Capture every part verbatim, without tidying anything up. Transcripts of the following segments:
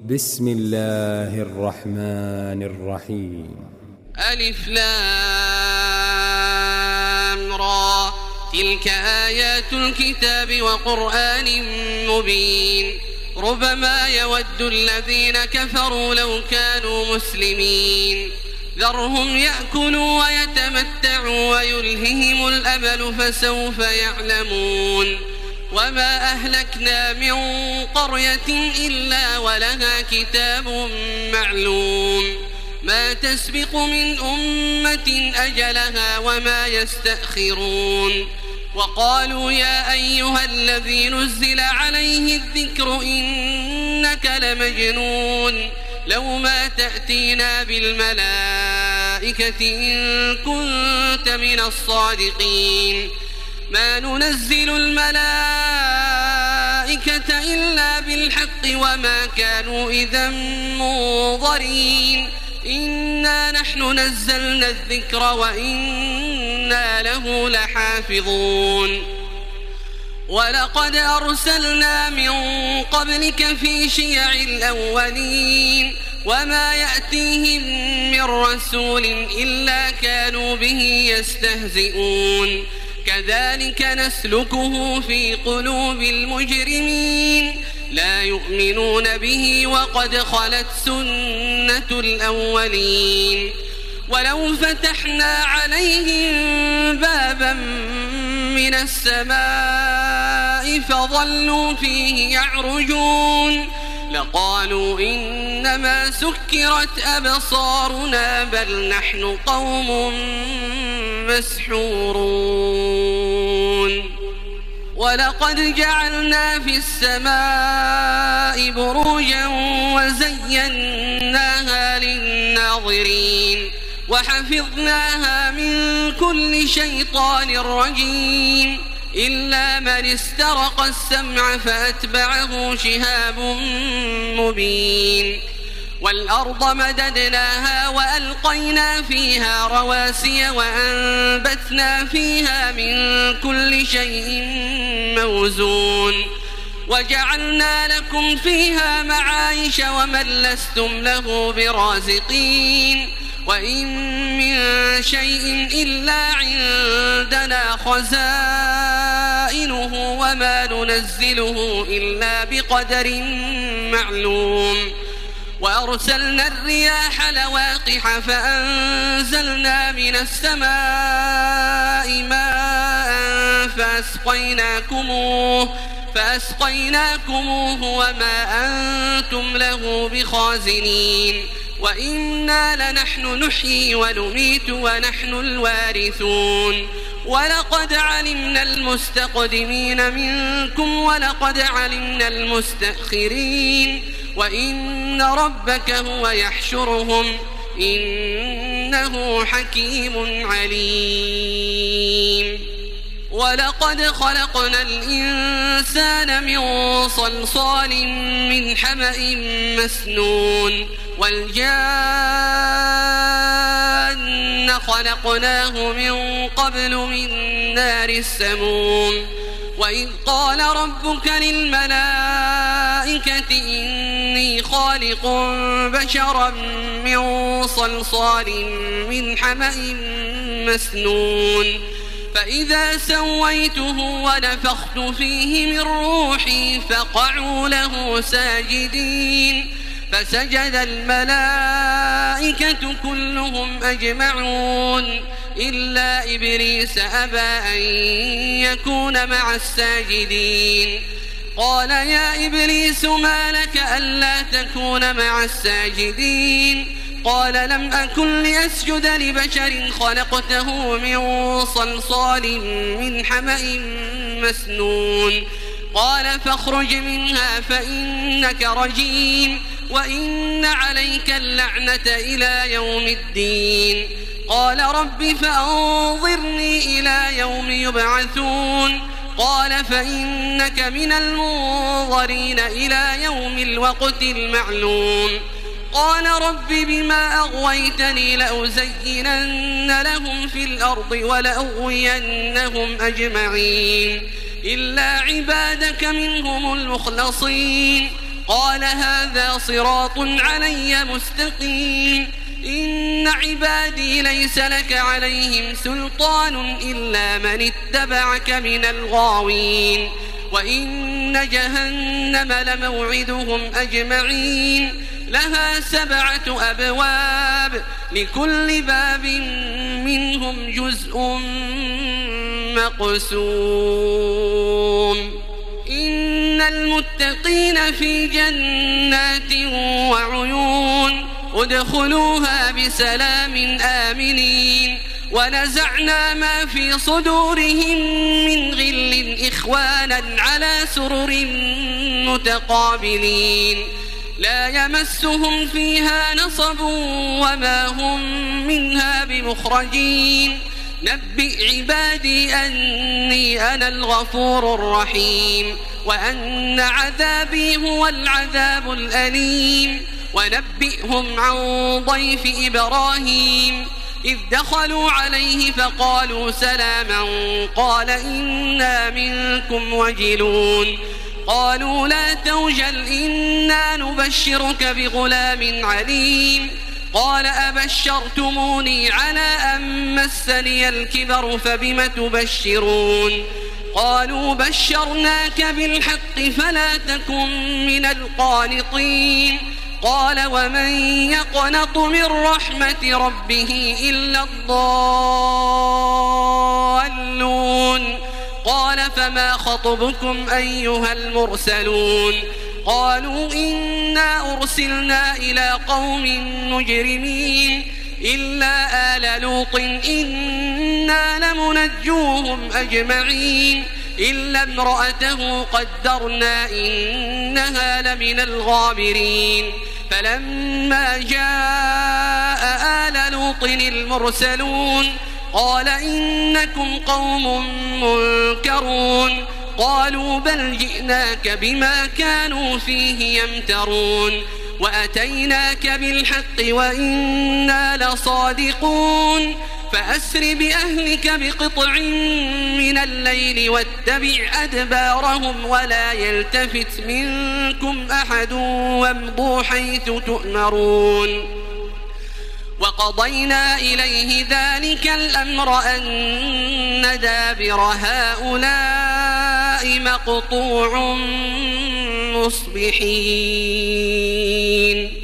بسم الله الرحمن الرحيم. ألف لام را، تلك آيات الكتاب وقرآن مبين. ربما يود الذين كفروا لو كانوا مسلمين، ذرهم يأكلوا ويتمتعوا ويلههم الأمل فسوف يعلمون. وما أهلكنا من قرية إلا ولها كتاب معلوم، ما تسبق من أمة أجلها وما يستأخرون. وقالوا يا أيها الذي نزل عليه الذكر إنك لمجنون، لو ما تأتينا بالملائكة إن كنت من الصادقين. ما ننزل الملائكة إلا بالحق وما كانوا إذا منظرين. إنا نحن نزلنا الذكر وإنا له لحافظون. ولقد أرسلنا من قبلك في شيع الأولين، وما يأتيهم من رسول إلا كانوا به يستهزئون. كذلك نسلكه في قلوب المجرمين، لا يؤمنون به وقد خلت سنة الأولين. ولو فتحنا عليهم بابا من السماء فظلوا فيه يعرجون لقالوا إنما سكرت أبصارنا بل نحن قوم مسحورون. ولقد جعلنا في السماء بروجا وزيناها للناظرين وحفظناها من كل شيطان رجيم إلا من استرق السمع فأتبعه شهاب مبين. والأرض مددناها وألقينا فيها رواسي وأنبتنا فيها من كل شيء موزون وجعلنا لكم فيها معايش ومن لستم له برازقين. وإن من شيء إلا عندنا خزائنه وما ننزله إلا بقدر معلوم. وأرسلنا الرياح لواقح فأنزلنا من السماء ماء فأسقيناكموه, فأسقيناكموه وما أنتم له بخازنين. وإنا لنحن نحيي ونميت ونحن الوارثون. ولقد علمنا المستقدمين منكم ولقد علمنا المستأخرين وإن ربك هو يحشرهم إنه حكيم عليم. ولقد خلقنا الإنسان من صلصال من حمأ مسنون والجان خلقناه من قبل من نار السموم. وإذ قال ربك للملائكة إني خالق بشرا من صلصال من حمأ مسنون فإذا سويته ونفخت فيه من روحي فقعوا له ساجدين فسجد الملائكة كلهم أجمعون إلا إبليس أبى أن يكون مع الساجدين. قال يا إبليس ما لك ألا تكون مع الساجدين؟ قال لم أكن لأسجد لبشر خلقته من صلصال من حمأ مسنون. قال فاخرج منها فإنك رجيم وإن عليك اللعنة إلى يوم الدين. قال رب فأنظرني إلى يوم يبعثون. قال فإنك من المنظرين إلى يوم الوقت المعلوم. قال رب بما أغويتني لأزينن لهم في الأرض ولأغوينهم أجمعين إلا عبادك منهم المخلصين. قال هذا صراط علي مستقيم إن عبادي ليس لك عليهم سلطان إلا من اتبعك من الغاوين وإن جهنم لموعدهم أجمعين لها سبعة أبواب لكل باب منهم جزء مقسوم إن المتقين في جنات وعيون ادخلوها بسلام آمنين ونزعنا ما في صدورهم من غل إخوانا على سرر متقابلين لا يمسهم فيها نصب وما هم منها بمخرجين نبئ عبادي أني أنا الغفور الرحيم وأن عذابي هو العذاب الأليم ونبئهم عن ضيف إبراهيم إذ دخلوا عليه فقالوا سلاما قال إنا منكم وجلون قالوا لا توجل إنا نبشرك بغلام عليم قال أبشرتموني على أن مسني الكبر فبم تبشرون قالوا بشرناك بالحق فلا تكن من القانطين قال ومن يقنط من رحمة ربه إلا الضالون قال فما خطبكم أيها المرسلون قالوا إنا أرسلنا إلى قوم مجرمين إلا آل لوط إنا لمنجوهم أجمعين إلا امرأته قدرنا إنها لمن الغابرين فلما جاء آل لوط المرسلون قال إنكم قوم منكرون قالوا بل جئناك بما كانوا فيه يمترون وأتيناك بالحق وإنا لصادقون فأسر بأهلك بقطع من الليل واتبع أدبارهم ولا يلتفت منكم أحد وامضوا حيث تؤمرون وقضينا إليه ذلك الأمر أن دابر هؤلاء مقطوع مصبحين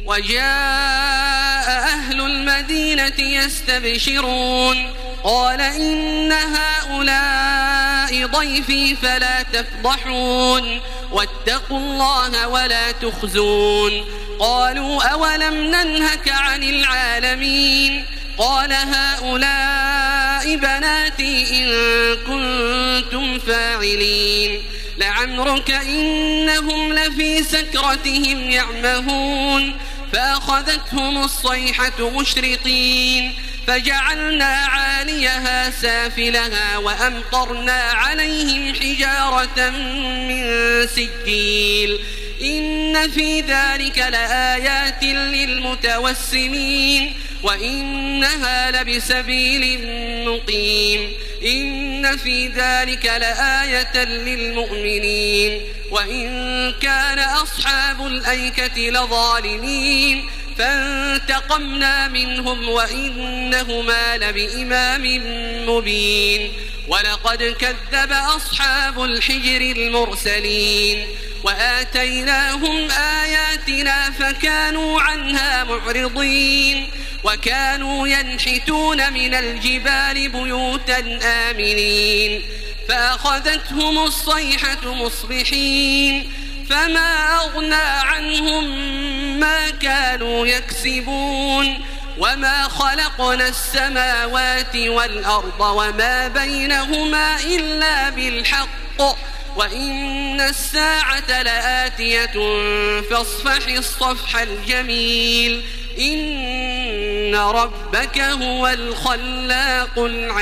وجاء أهل المدينة يستبشرون قال إن هؤلاء ضيفي فلا تفضحون واتقوا الله ولا تخزون قالوا أولم ننهك عن العالمين قال هؤلاء بناتي إن كنتم فاعلين لعمرك إنهم لفي سكرتهم يعمهون فأخذتهم الصيحة مشرقين فجعلنا عاليها سافلها وأمطرنا عليهم حجارة من سجيل إن في ذلك لآيات للمتوسمين وإنها لبسبيل مقيم إن في ذلك لآية للمؤمنين وإن كان أصحاب الأيكة لظالمين فانتقمنا منهم وإنهما لبإمام مبين ولقد كذب أصحاب الحجر المرسلين وآتيناهم آياتنا فكانوا عنها معرضين وكانوا ينحتون من الجبال بيوتا آمنين فأخذتهم الصيحة مصبحين فما أغنى عنهم ما كانوا يكسبون وما خلقنا السماوات والأرض وما بينهما إلا بالحق وإن الساعة لآتية فاصفح الصفح الجميل إن ربك هو الخلاق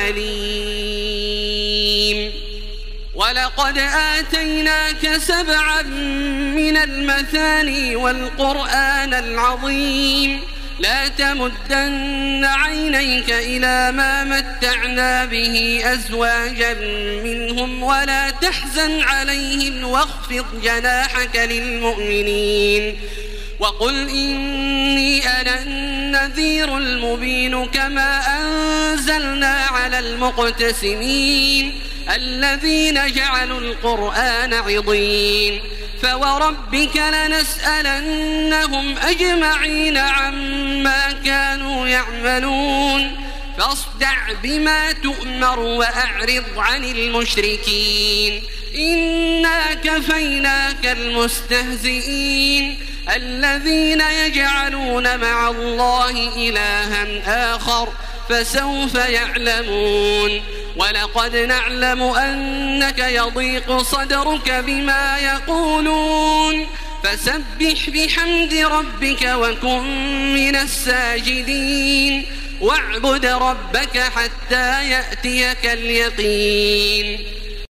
العليم ولقد آتيناك سبعا من المثاني والقرآن العظيم لا تمدن عينيك إلى ما متعنا به أزواجا منهم ولا تحزن عليهم واخفض جناحك للمؤمنين وقل إني أنا النذير المبين كما أنزلنا على المقتسمين الذين جعلوا القرآن عضين فوربك لنسألنهم أجمعين عما كانوا يعملون فاصدع بما تؤمر وأعرض عن المشركين إنا كفيناك المستهزئين الذين يجعلون مع الله إلها آخر فسوف يعلمون ولقد نعلم أنك يضيق صدرك بما يقولون فسبح بحمد ربك وكن من الساجدين واعبد ربك حتى يأتيك اليقين